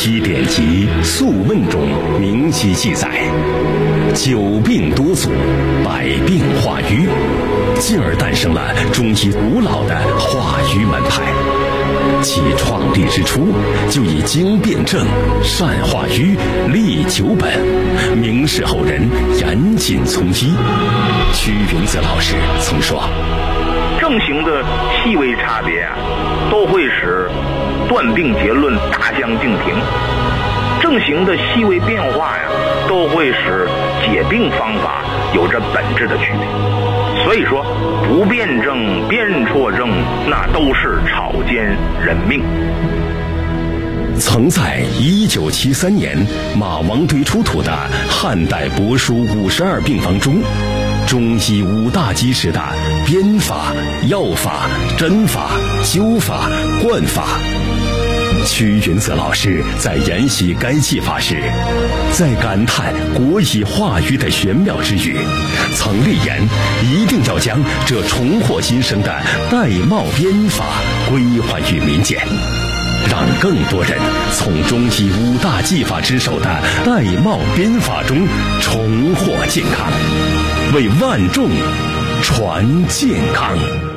医典籍《素问》中明晰记载，久病多阻，百病化瘀，进而诞生了中医古老的化瘀门派。其创立之初，就以经辨证、善化瘀、利久本，明示后人严谨从医。屈云泽老师曾说， 症型的细微差别都会使断病结论大相径庭，症型的细微变化都会使解病方法有着本质的区别。所以说，不辨证、辨错症，那都是草菅人命。 曾在1973年马王堆出土的汉代帛书52病方中，中医5大基石的编法、药法、针法、灸法、灌法。屈云泽老师在研习该技法时，在感叹国医化瘀的玄妙之余，曾立言一定要将这重获新生的玳瑁编法归还于民间，让更多人从中医5大技法之首的玳瑁编法中重获健康，为万众传健康。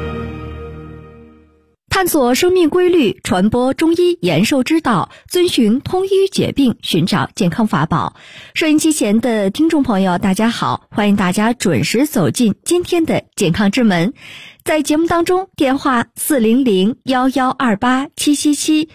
探索生命规律，传播中医延寿之道，遵循通医解病，寻找健康法宝。收音机前的听众朋友，大家好，欢迎大家准时走进今天的健康之门。在节目当中，电话400-1128-777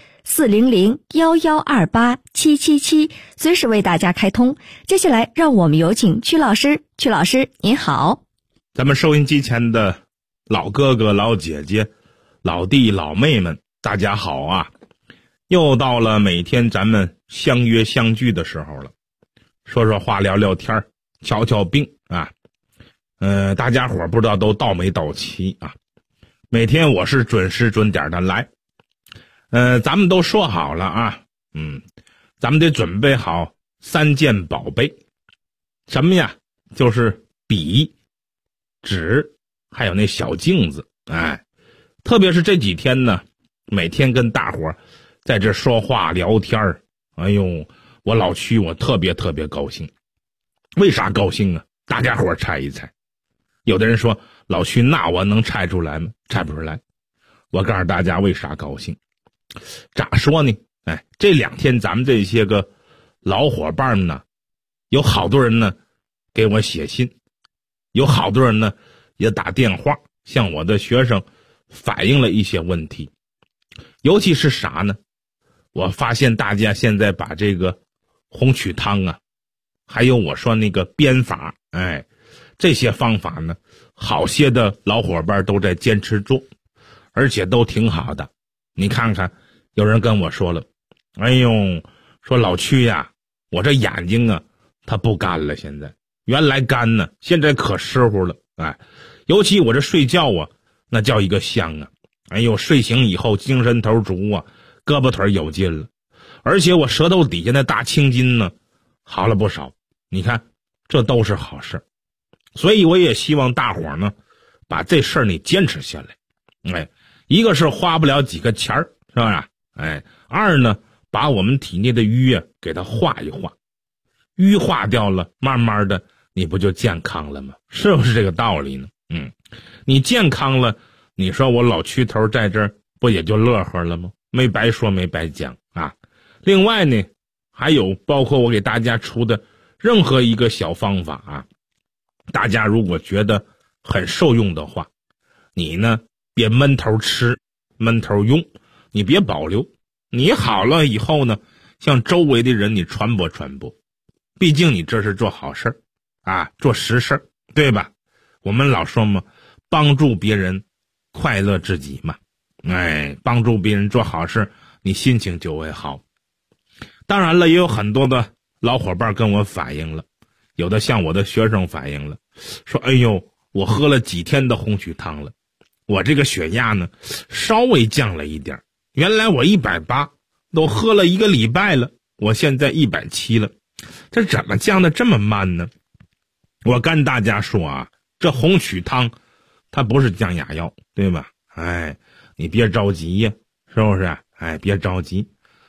400-1128-777，随时为大家开通。接下来让我们有请曲老师。曲老师您好。 咱们收音机前的老哥哥老姐姐老弟老妹们，大家好啊！又到了每天咱们相约相聚的时候了，说说话，聊聊天，瞧瞧病啊。大家伙不知道都到没到齐啊？每天我是准时准点的来。咱们都说好了啊，咱们得准备好3件宝贝。什么呀？就是笔、纸，还有那小镜子。特别是这几天呢，每天跟大伙在这说话聊天，哎呦，我老屈我特别高兴。为啥高兴啊？大家伙猜一猜。有的人说，老屈那我能猜出来吗？猜不出来。我告诉大家为啥高兴。咋说呢？这2天咱们这些个老伙伴呢，有好多人呢给我写信，有好多人呢也打电话向我的学生反映了一些问题。尤其是啥呢？我发现大家现在把这个红曲汤啊，还有我说那个编法，这些方法呢，好些的老伙伴都在坚持做，而且都挺好的。你看看，有人跟我说了，哎呦，说老屈呀，我这眼睛啊它不干了，现在原来干呢，现在可湿乎了。尤其我这睡觉啊，那叫一个香啊！哎呦，睡醒以后精神头足啊，胳膊腿有劲了，而且我舌头底下那大青筋呢好了不少。你看，这都是好事。所以我也希望大伙呢把这事儿你坚持下来。一个是花不了几个钱儿，是吧？二呢，把我们体内的瘀啊给它化一化，瘀化掉了，慢慢的你不就健康了吗？是不是这个道理呢？你健康了，你说我老屈头在这儿不也就乐呵了吗？没白说没白讲啊。另外呢，还有包括我给大家出的任何一个小方法啊，大家如果觉得很受用的话，你呢别闷头吃闷头用，你别保留，你好了以后呢，向周围的人你传播，毕竟你这是做好事啊，做实事，对吧？我们老说嘛，帮助别人快乐自己嘛。帮助别人做好事，你心情就会好。当然了，也有很多的老伙伴跟我反映了，有的向我的学生反映了，说哎呦，我喝了几天的红曲汤了，我这个血压呢稍微降了一点，原来我180，都喝了1个礼拜了，我现在170了，这怎么降得这么慢呢？我跟大家说啊，这红曲汤它不是降压药，对吧？你别着急呀，是不是？别着急，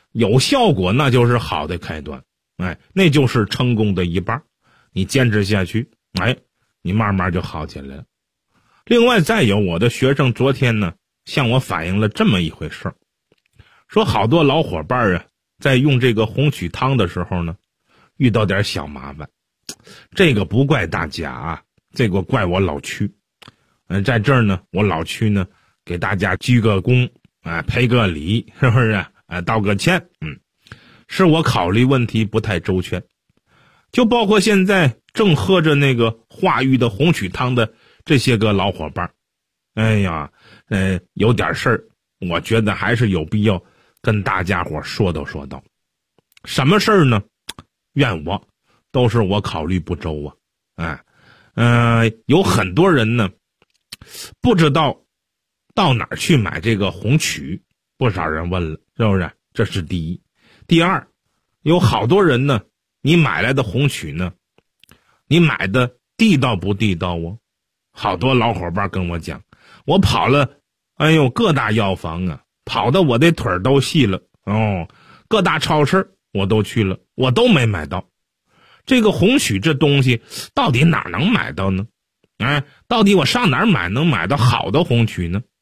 有效果那就是好的开端，那就是成功的一半。你坚持下去，你慢慢就好起来了。另外再有，我的学生昨天呢向我反映了这么一回事儿，说好多老伙伴啊在用这个红曲汤的时候呢遇到点小麻烦。这个不怪大家啊，这个怪我老曲。在这儿呢，我老曲呢给大家鞠个躬，赔个礼，是不是？道个歉。是我考虑问题不太周全。就包括现在正喝着那个化瘀的红曲汤的这些个老伙伴，有点事儿，我觉得还是有必要跟大家伙说道。什么事儿呢？怨我，都是我考虑不周啊。有很多人呢不知道到哪儿去买这个红曲，不少人问了，是不是？这是第一。第二，有好多人呢，你买来的红曲呢，你买的地道不地道啊？好多老伙伴跟我讲，我跑了各大药房啊，跑的我的腿都细了各大超市我都去了，我都没买到。这个红曲这东西到底哪能买到呢？到底我上哪儿买能买到好的红曲呢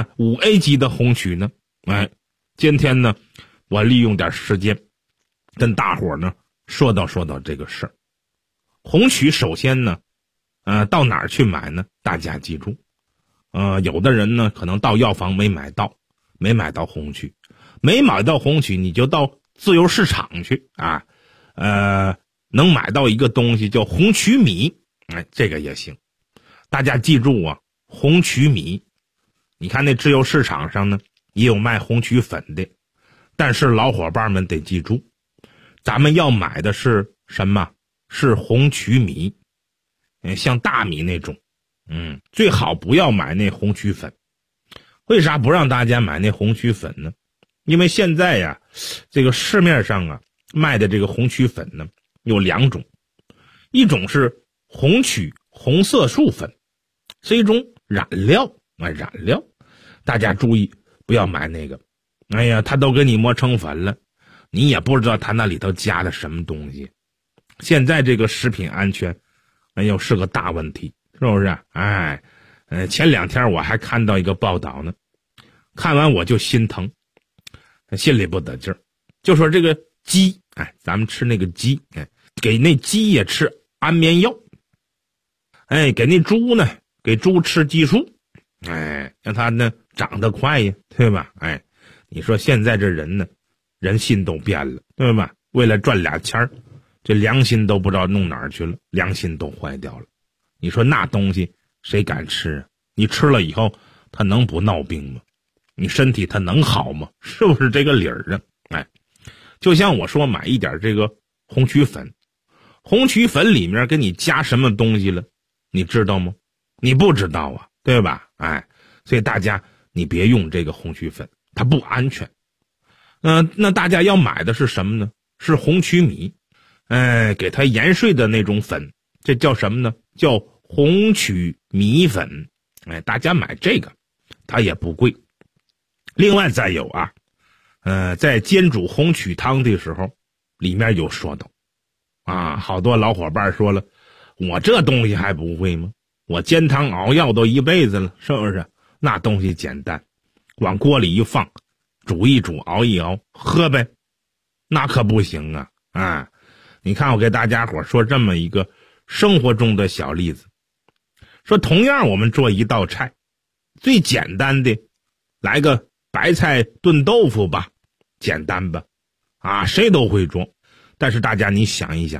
？5A 级的红曲呢？今天呢我利用点时间跟大伙呢说道这个事儿。红曲首先呢到哪儿去买呢？大家记住，有的人呢可能到药房没买到红曲，没买到红曲你就到自由市场去能买到一个东西叫红曲米，这个也行。大家记住啊，红曲米，你看那自由市场上呢也有卖红曲粉的，但是老伙伴们得记住，咱们要买的是什么？是红曲米，像大米那种，最好不要买那红曲粉。为啥不让大家买那红曲粉呢？因为现在呀，这个市面上啊卖的这个红曲粉呢有2种，一种是红曲红色素粉，是一种染料，大家注意不要买那个。他都给你磨成粉了，你也不知道他那里头加了什么东西。现在这个食品安全是个大问题，是不是？前2天我还看到一个报道呢，看完我就心疼，心里不得劲儿。就说这个鸡，咱们吃那个鸡，给那鸡也吃安眠药，给那猪呢，给猪吃激素，让它呢长得快呀，对吧？你说现在这人呢，人心都变了，对吧？为了赚俩钱儿，这良心都不知道弄哪儿去了，良心都坏掉了。你说那东西谁敢吃啊？你吃了以后，它能不闹病吗？你身体它能好吗？是不是这个理儿啊？就像我说买一点这个红曲粉，红曲粉里面给你加什么东西了，你知道吗？你不知道啊，对吧？所以大家你别用这个红曲粉，它不安全。那大家要买的是什么呢？是红曲米，给它研碎的那种粉，这叫什么呢？叫红曲米粉。大家买这个，它也不贵。另外再有啊，在煎煮红曲汤的时候，里面有说到好多老伙伴说了，我这东西还不会吗？我煎汤熬药都一辈子了，是不是？那东西简单，往锅里一放，煮一煮，熬一熬，喝呗。那可不行啊！你看我给大家伙说这么一个生活中的小例子，说同样我们做一道菜，最简单的来个白菜炖豆腐吧，简单吧？谁都会做。但是大家你想一想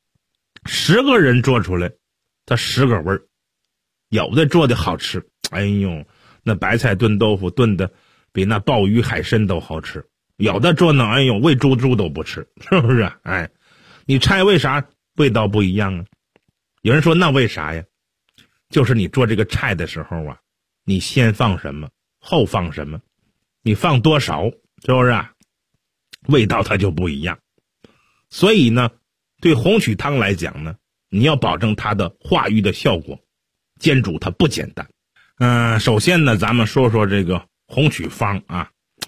，10个人做出来，它10个味儿，有的做的好吃，那白菜炖豆腐炖的比那鲍鱼海参都好吃。有的做呢，喂猪都不吃，是不是？你猜为啥味道不一样啊？有人说那为啥呀？就是你做这个菜的时候啊，你先放什么，后放什么，你放多少，是不是味道它就不一样。所以呢，对红曲汤来讲呢，你要保证它的化瘀的效果，煎煮它不简单。首先呢，咱们说说这个红曲方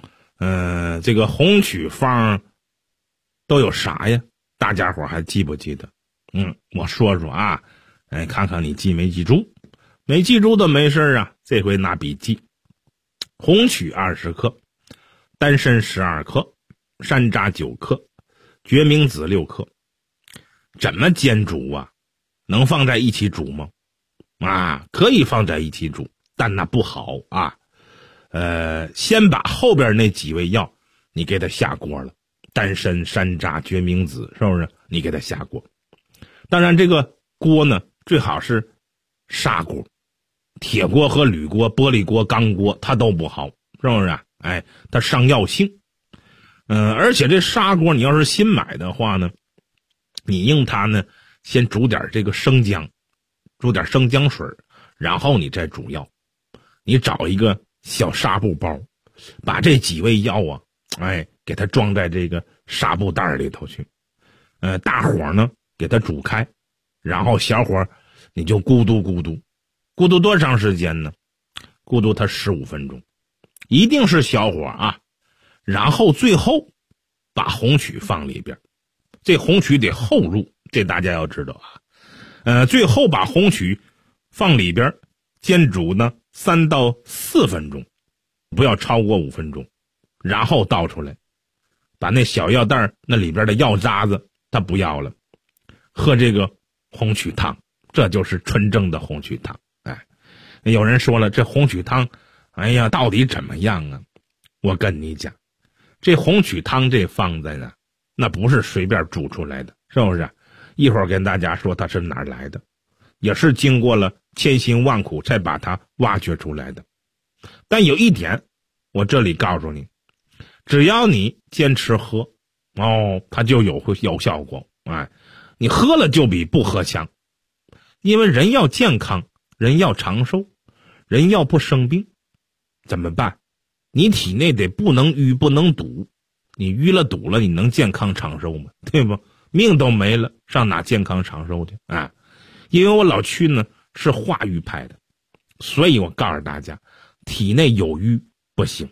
这个红曲方都有啥呀？大家伙还记不记得？我说说啊，看看你记没记住。没记住的没事啊，这回拿笔记。红曲20克，丹参12克，山楂9克，决明子6克。怎么煎煮啊？能放在一起煮吗？可以放在一起煮，但那不好啊。先把后边那几味药你给它下锅了，丹参、山楂、决明子，是不是？你给它下锅。当然这个锅呢，最好是砂锅，铁锅和铝锅、玻璃锅、钢锅它都不好，是不是？它伤药性。而且这砂锅你要是新买的话呢，你用它呢先煮点这个生姜，煮点生姜水，然后你再煮药。你找一个小纱布包，把这几味药啊，给它装在这个纱布袋里头去。大火呢给它煮开，然后小火你就咕嘟咕嘟，咕嘟多长时间呢？咕嘟它15分钟，一定是小火啊。然后最后把红曲放里边，这红曲得后入，这大家要知道啊。最后把红曲放里边煎煮呢3到4分钟，不要超过5分钟，然后倒出来，把那小药袋那里边的药渣子它不要了，喝这个红曲汤，这就是纯正的红曲汤。有人说了，这红曲汤到底怎么样啊？我跟你讲，这红曲汤这放在呢，那不是随便煮出来的，是不是？一会儿跟大家说它是哪儿来的，也是经过了千辛万苦才把它挖掘出来的。但有一点我这里告诉你，只要你坚持喝它就有效果。你喝了就比不喝强，因为人要健康，人要长寿，人要不生病，怎么办？你体内得不能淤不能堵，你淤了堵了，你能健康长寿吗？对不？命都没了，上哪健康长寿去啊？因为我老屈呢是化瘀派的，所以我告诉大家，体内有瘀不行。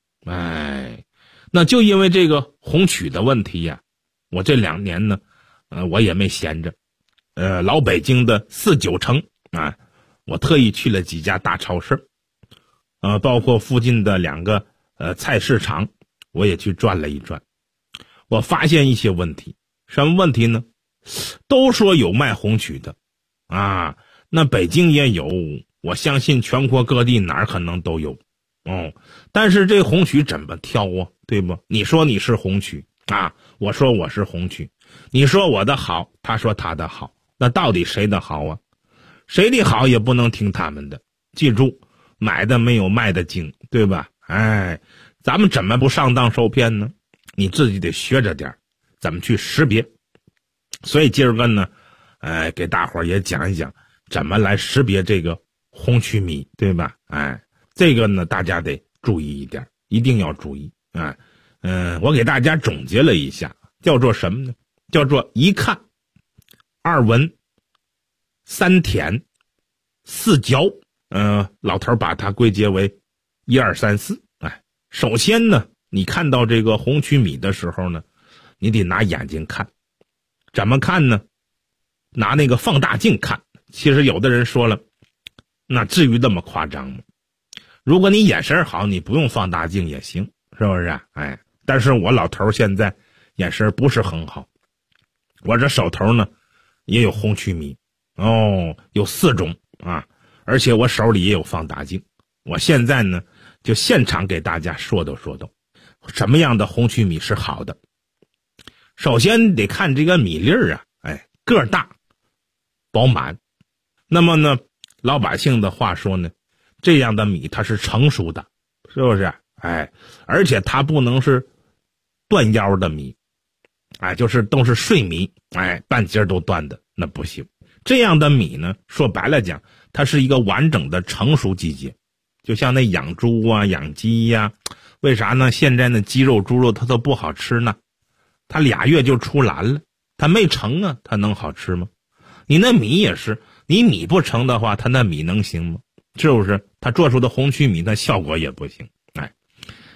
那就因为这个红曲的问题呀，我这2年呢我也没闲着。老北京的4、9城我特意去了几家大超市，包括附近的2个菜市场，我也去转了一转。我发现一些问题。什么问题呢？都说有卖红曲的那北京也有，我相信全国各地哪儿可能都有但是这红曲怎么挑啊？对不？你说你是红曲我说我是红曲，你说我的好，他说他的好，那到底谁的好啊？谁的好也不能听他们的。记住，买的没有卖的精，对吧？咱们怎么不上当受骗呢？你自己得学着点怎么去识别。所以今儿个呢给大伙儿也讲一讲怎么来识别这个红曲米，对吧？这个呢大家得注意一点，一定要注意我给大家总结了一下，叫做什么呢？叫做1看、2闻、3舔、4嚼。老头把它归结为1、2、3、4。首先呢，你看到这个红曲米的时候呢，你得拿眼睛看。怎么看呢？拿那个放大镜看。其实有的人说了，那至于那么夸张吗？如果你眼神好，你不用放大镜也行，是不是？但是我老头现在眼神不是很好，我这手头呢也有红曲米有4种而且我手里也有放大镜。我现在呢就现场给大家说道什么样的红曲米是好的。首先得看这个米粒儿个儿大饱满。那么呢老百姓的话说呢，这样的米它是成熟的，是不是？而且它不能是断腰的米，就是都是碎米，半截都断的，那不行。这样的米呢，说白了讲，它是一个完整的成熟季节。就像那养猪啊、养鸡呀，为啥呢？现在呢鸡肉、猪肉它都不好吃呢，它2月就出栏了，它没成啊，它能好吃吗？你那米也是，你米不成的话，它那米能行吗？是不是？它做出的红曲米，它效果也不行。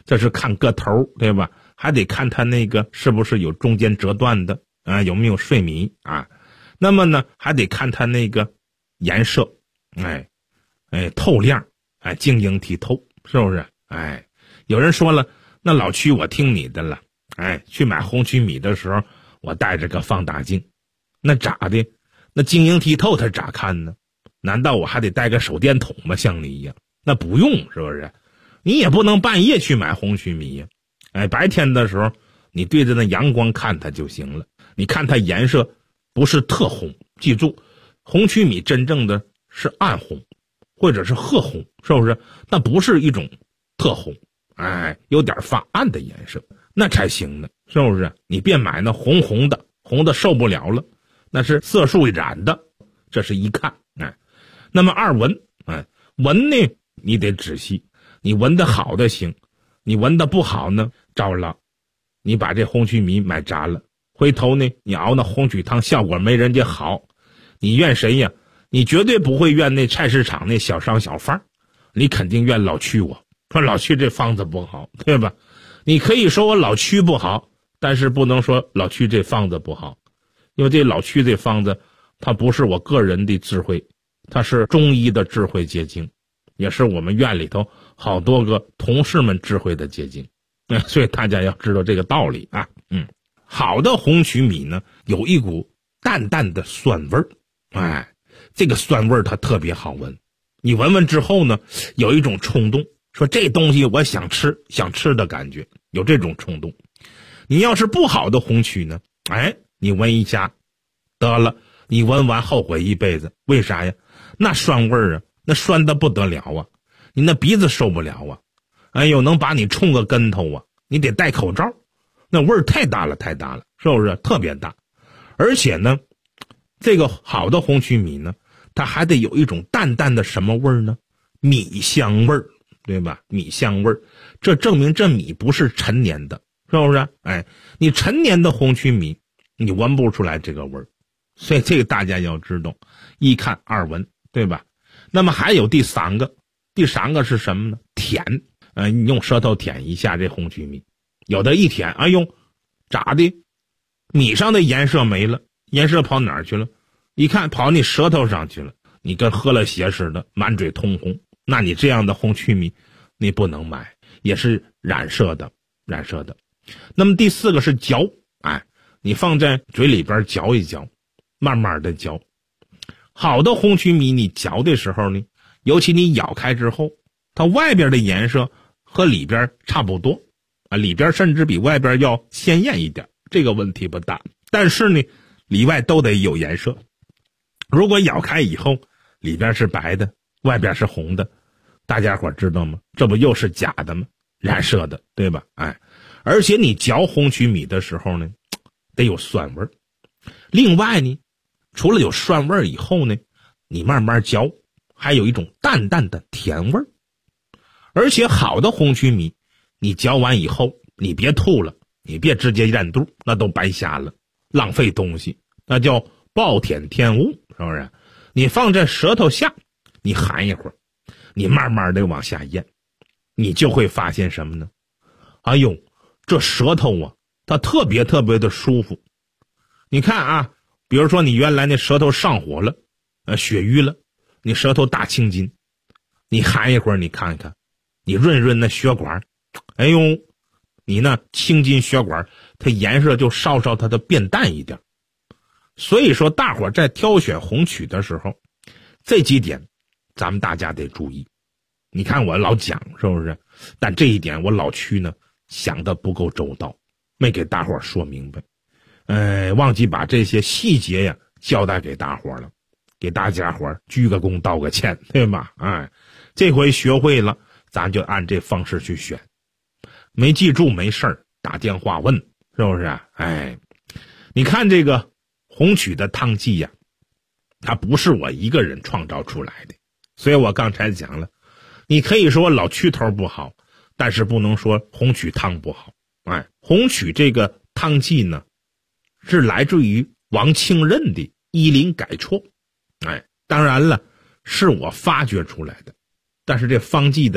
这是看个头，对吧？还得看它那个是不是有中间折断的啊，有没有碎米啊？那么呢，还得看它那个颜色，透亮，晶莹剔透，是不是？有人说了，那老曲我听你的了，去买红曲米的时候，我带着个放大镜，那咋的？那晶莹剔透它咋看呢？难道我还得带个手电筒吗？像你一样？那不用，是不是？你也不能半夜去买红曲米呀。白天的时候，你对着那阳光看它就行了。你看它颜色不是特红，记住，红曲米真正的是暗红，或者是褐红，是不是？那不是一种特红，有点发暗的颜色，那才行呢，是不是？你别买那红红的，红的受不了了，那是色素染的，这是一看。那么二闻，闻呢你得仔细，你闻的好的行，你闻的不好呢，糟了，你把这红曲米买砸了，回头呢你熬那红曲汤效果没人家好，你怨谁呀？你绝对不会怨那菜市场那小商小贩，你肯定怨老曲我，说老曲这方子不好，对吧？你可以说我老曲不好，但是不能说老曲这方子不好，因为这老曲这方子它不是我个人的智慧，它是中医的智慧结晶，也是我们院里头好多个同事们智慧的结晶，所以大家要知道这个道理啊。好的红曲米呢，有一股淡淡的酸味儿，这个酸味儿它特别好闻，你闻闻之后呢，有一种冲动，说这东西我想吃的感觉，有这种冲动。你要是不好的红曲呢，你闻一下得了，你闻完后悔一辈子。为啥呀？那酸味儿啊，那酸的不得了啊，你那鼻子受不了啊，能把你冲个跟头啊，你得戴口罩，那味儿太大了，是不是？特别大。而且呢，这个好的红曲米呢，它还得有一种淡淡的什么味儿呢？米香味儿，对吧？米香味儿，这证明这米不是陈年的，是不是？你陈年的红曲米，你闻不出来这个味儿。所以这个大家要知道，一看二闻，对吧？那么还有第三个是什么呢？舔，你用舌头舔一下这红曲米，有的一舔，咋的？米上的颜色没了，颜色跑哪儿去了？一看跑你舌头上去了，你跟喝了血似的，满嘴通红。那你这样的红曲米，你不能买，也是染色的。那么第四个是嚼，你放在嘴里边嚼一嚼，慢慢的嚼。好的红曲米，你嚼的时候呢，尤其你咬开之后，它外边的颜色和里边差不多，里边甚至比外边要鲜艳一点，这个问题不大。但是呢，里外都得有颜色。如果咬开以后，里边是白的，外边是红的，大家伙知道吗？这不又是假的吗？染色的，对吧？而且你嚼红曲米的时候呢，得有酸味儿。另外呢，除了有酸味儿以后呢，你慢慢嚼，还有一种淡淡的甜味儿。而且好的红曲米，你嚼完以后，你别吐了，你别直接咽肚，那都白瞎了，浪费东西，那叫暴殄天物，是不是？你放在舌头下，你含一会儿，你慢慢的往下咽，你就会发现什么呢？这舌头啊，它特别的舒服。你看比如说你原来那舌头上火了，血瘀了，你舌头大青筋，你含一会儿，你看看，你润那血管，你那青筋血管，它颜色就稍它的变淡一点。所以说大伙在挑选红曲的时候，这几点咱们大家得注意。你看我老讲，是不是？但这一点我老曲呢想的不够周到，没给大伙说明白，忘记把这些细节呀交代给大伙了，给大家伙鞠个躬道个歉，对吧？这回学会了，咱就按这方式去选。没记住没事儿，打电话问，是不是？你看这个红曲的汤剂呀，它不是我一个人创造出来的，所以我刚才讲了，你可以说老曲头不好，但是不能说红曲汤不好。红曲这个汤剂呢，是来自于王清任的医林改错，当然了，是我发掘出来的，但是这方剂的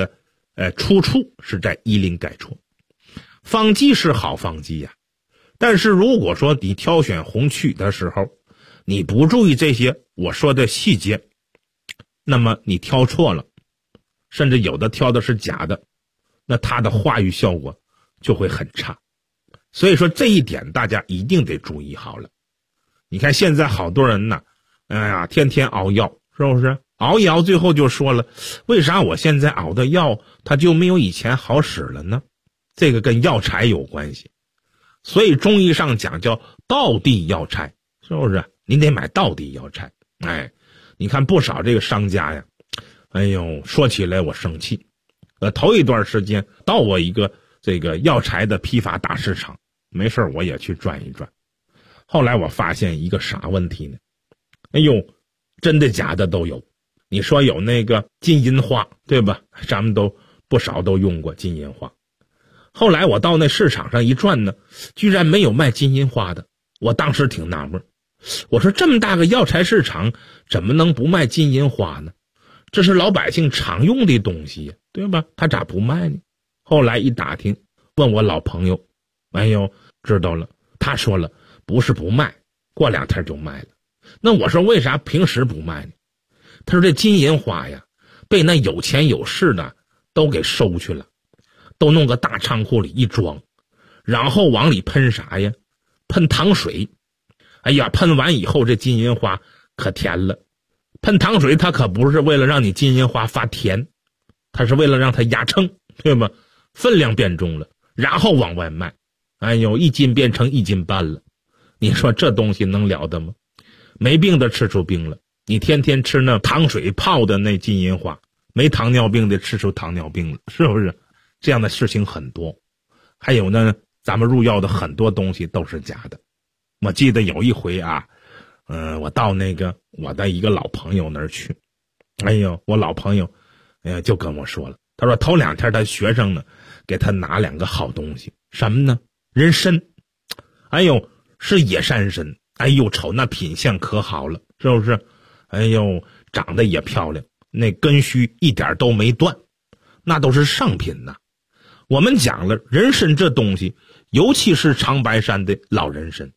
出处是在医林改错。方剂是好方剂呀，但是如果说你挑选红曲的时候，你不注意这些我说的细节，那么你挑错了，甚至有的挑的是假的，那它的化育效果就会很差。所以说这一点大家一定得注意好了。你看现在好多人呢，天天熬药，是不是？熬一熬最后就说了，为啥我现在熬的药它就没有以前好使了呢？这个跟药材有关系。所以中医上讲叫道地药材，是不是？你得买道地药材。你看不少这个商家呀，说起来我生气。头一段时间到我一个这个药材的批发大市场，没事我也去转一转。后来我发现一个啥问题呢？真的假的都有。你说有那个金银花，对吧？咱们都不少都用过金银花。后来我到那市场上一转呢，居然没有卖金银花的。我当时挺纳闷，我说这么大个药材市场怎么能不卖金银花呢？这是老百姓常用的东西呀，对吧？他咋不卖呢？后来一打听，问我老朋友，知道了，他说了，不是不卖，过2天就卖了。那我说为啥平时不卖呢？他说这金银花呀，被那有钱有势的都给收去了，都弄个大仓库里一装，然后往里喷啥呀？喷糖水。喷完以后这金银花可甜了。喷糖水它可不是为了让你金银花发甜，它是为了让它压秤，对吧？分量变重了，然后往外卖。1斤变成1斤半了。你说这东西能了得吗？没病的吃出病了。你天天吃那糖水泡的那金银花，没糖尿病的吃出糖尿病了，是不是？这样的事情很多。还有呢，咱们入药的很多东西都是假的。我记得有一回啊，我到那个我的一个老朋友那儿去，我老朋友就跟我说了，他说头2天他学生呢给他拿2个好东西，什么呢？人参。是野山参。瞅那品相可好了，是不是？长得也漂亮，那根须一点都没断，那都是上品呐。我们讲了，人参这东西，尤其是长白山的老人参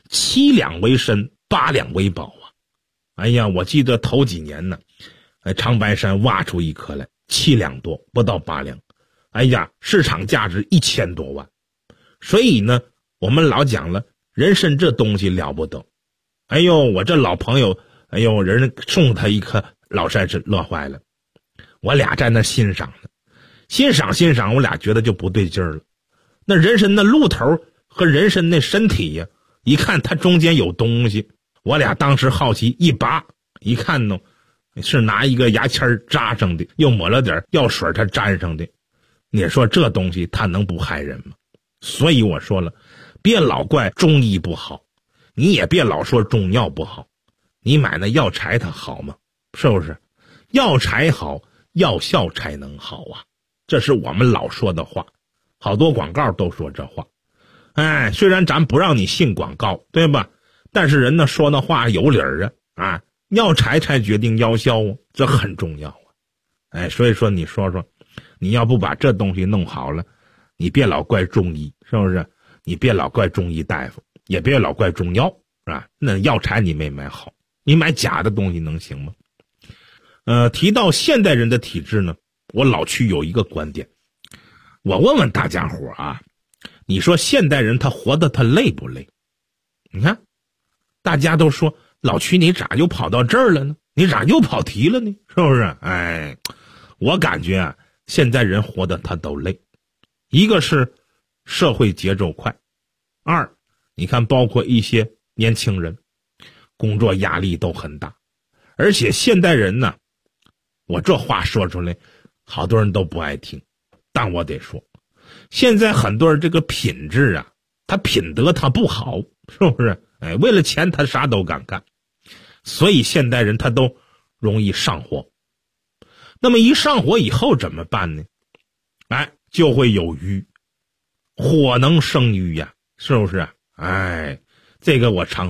，7两为参，8两为宝啊。我记得头几年呢，长白山挖出一颗来7两多，不到8两。市场价值1000多万。所以呢，我们老讲了，人参这东西了不得。我这老朋友，人送他一颗老山参，乐坏了。我俩在那欣赏呢，欣赏，我俩觉得就不对劲儿了。那人参那鹿头和人参那身体呀，一看它中间有东西，我俩当时好奇一拔，一看呢，是拿一个牙签扎上的，又抹了点药水它粘上的。你说这东西它能不害人吗？所以我说了，别老怪中医不好，你也别老说中药不好。你买那药材它好吗？是不是？药材好，药效才能好啊。这是我们老说的话，好多广告都说这话。虽然咱不让你信广告，对吧？但是人呢说那话有理儿啊。药材才决定药效啊，这很重要啊。所以说你说说，你要不把这东西弄好了，你别老怪中医，是不是？你别老怪中医大夫，也别老怪中药，是吧？那药材你没买好，你买假的东西能行吗？提到现代人的体质呢，我老去有一个观点，我问问大家伙啊，你说现代人他活得他累不累？你看大家都说老曲你咋又跑到这儿了呢？你咋又跑题了呢？是不是？我感觉啊，现在人活得他都累。一个是社会节奏快，二你看包括一些年轻人工作压力都很大，而且现代人呢，我这话说出来好多人都不爱听，但我得说，现在很多人这个品质啊，他品德他不好，是不是？为了钱他啥都敢干，所以现代人他都容易上火。那么一上火以后怎么办呢？就会有瘀，火能生瘀呀，是不是？这个我常说，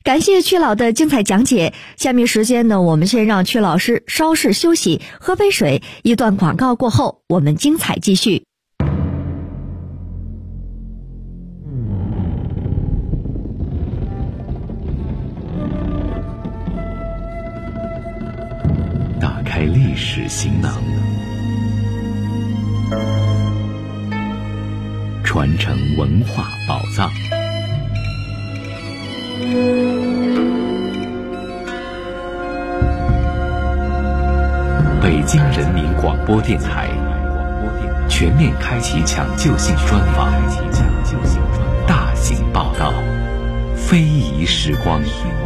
感谢曲老的精彩讲解。下面时间呢，我们先让曲老师稍事休息，喝杯水。一段广告过后，我们精彩继续。 打开历史行囊，传承文化宝藏。北京人民广播电台全面开启抢救性专访，大型报道，非遗时光。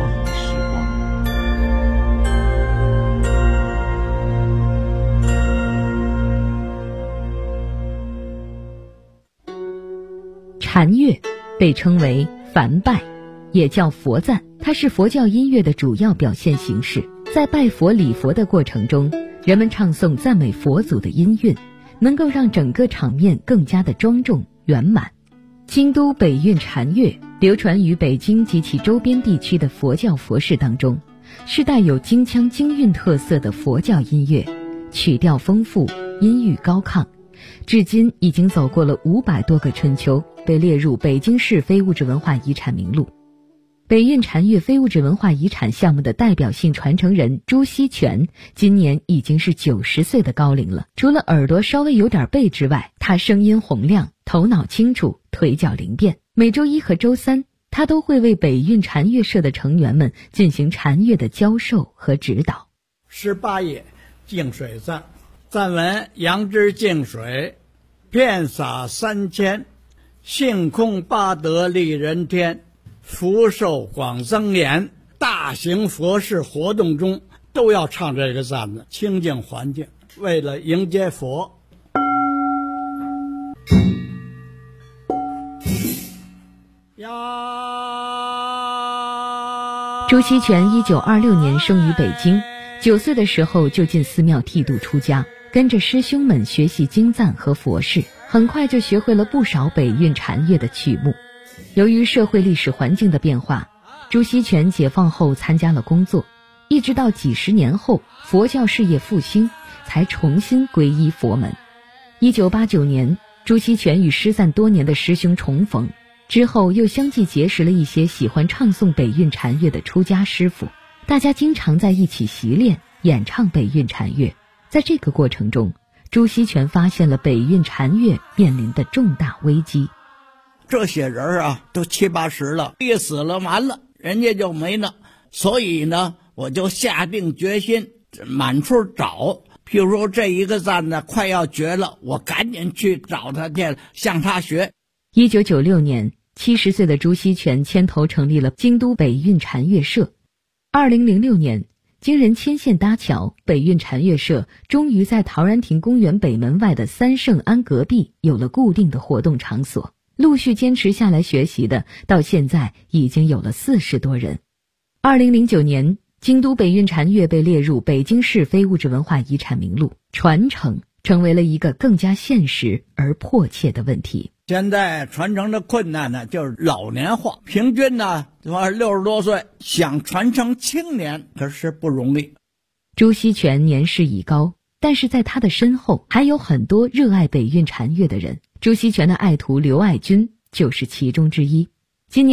禅乐被称为梵拜，也叫佛赞，它是佛教音乐的主要表现形式。在拜佛礼佛的过程中，人们唱诵赞美佛祖的音韵，能够让整个场面更加的庄重圆满。京都北韵禅乐流传于北京及其周边地区的佛教佛事当中，是带有京腔京韵特色的佛教音乐，曲调丰富，音域高亢，至今已经走过了500多个春秋，被列入北京市非物质文化遗产名录。北韵禅乐非物质文化遗产项目的代表性传承人朱锡全今年已经是90岁的高龄了。除了耳朵稍微有点背之外，他声音洪亮，头脑清楚，腿脚灵便。每周一和周三，他都会为北韵禅乐社的成员们进行禅乐的教授和指导。 18页净水赞，赞文：杨枝净水，遍洒3000，性空八德利人天，福寿广增延。大型佛事活动中都要唱这个赞的，清净环境，为了迎接佛。 朱锡全1926年生于北京，9岁的时候就进寺庙剃度出家，跟着师兄们学习经赞和佛事，很快就学会了不少北韵禅乐的曲目。由于社会历史环境的变化，朱锡全解放后参加了工作，一直到几十年后佛教事业复兴，才重新皈依佛门。1989年，朱锡全与失散多年的师兄重逢，之后又相继结识了一些喜欢唱诵北韵禅乐的出家师傅，大家经常在一起习练演唱北韵禅乐。在这个过程中，朱锡全发现了北韵禅乐面临的重大危机。 这些人啊，都70、80了，一死了完了，人家就没了。所以呢，我就下定决心满处找。譬如说这一个赞呢快要绝了，我赶紧去找他去，向他学。 1996年，70岁的朱锡全牵头成立了京都北韵禅乐社。2006年，经人牵线搭桥，北韵禅乐社终于在陶然亭公园北门外的三圣庵隔壁有了固定的活动场所。陆续坚持下来学习的，到现在已经有了40多人。2009年，京都北韵禅乐被列入北京市非物质文化遗产名录，传承成为了一个更加现实而迫切的问题。 现在传承的困难呢，就是老年化，平均呢60多岁，想传承青年可是不容易。 朱锡全年事已高，但是在他的身后还有很多热爱北韵禅乐的人。朱锡全的爱徒刘爱军就是其中之一。